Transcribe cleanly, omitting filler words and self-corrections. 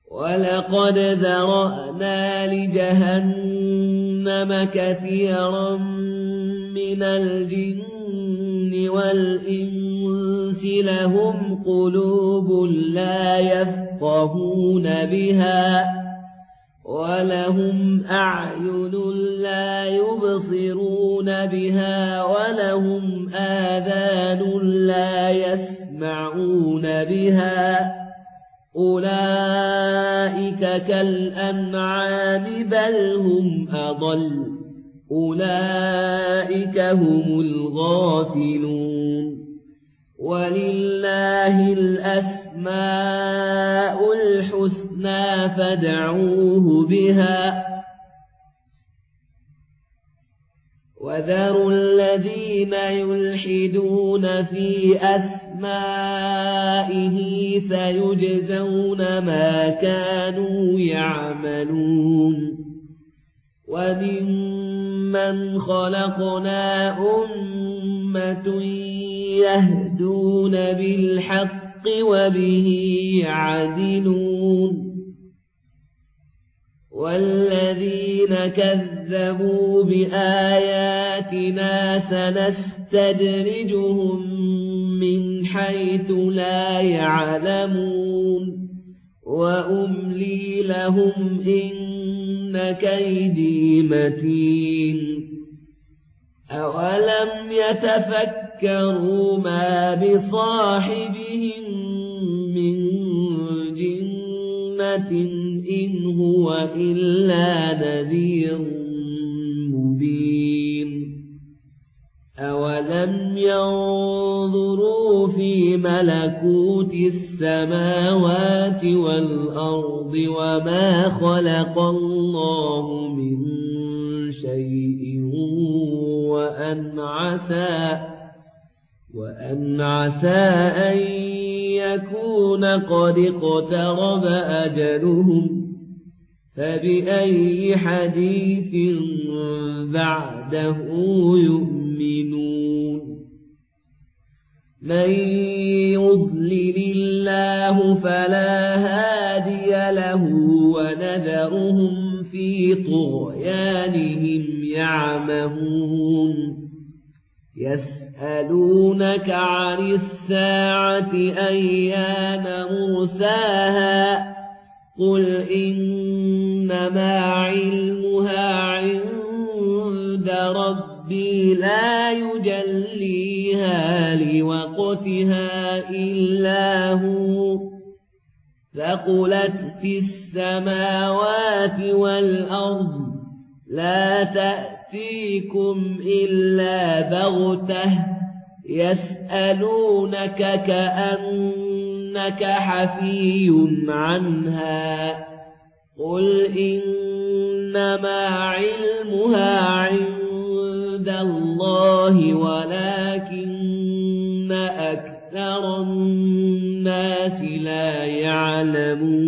وَلَقَدْ ذَرَأْنَا لِجَهَنَّمَ كَثِيرًا مِنَ الْجِنِّ وَالْإِنسِ لَهُمْ قُلُوبٌ لَّا يَفْقَهُونَ بِهَا وَلَهُمْ أَعْيُنٌ لَّا يُبْصِرُونَ بِهَا وَلَهُمْ آذَانٌ لَّا يَسْمَعُونَ بِهَا أُولَئِكَ كَالْأَنْعَامِ بَلْ هُمْ أَضَلُّ أُولَئِكَ هم الْغَافِلُونَ وَلِلَّهِ الْأَسْمَاءُ الْحُسْنَى فادعوه بها وذروا الذين يلحدون في أسمائه سيجزون ما كانوا يعملون وممن خلقنا أمة يهدون بالحق وبه يعدلون والذين كذبوا بآياتنا سنستدرجهم من حيث لا يعلمون وأملي لهم إن كيدي متين أولم يتفكروا ما بصاحبهم من جنة إن هو إلا نذير مبين أولم ينظروا في ملكوت السماوات والأرض وما خلق الله من شيء وأن عسى أن يكون قد اقترب أجلهم فبأي حديث بعده يؤمنون من يضلل الله فلا هادي له ونذرهم في طغيانهم يعمهون يسألونك عن الساعة أيان مرساها قل إنما علمها عند ربي لا يجليها لوقتها إلا هو ثقلت في السماوات والأرض لا تأتيكم إلا بغتة يسألونك كأنك حفي عنها قل إنما علمها عند الله ولكن أكثر الناس لا يعلمون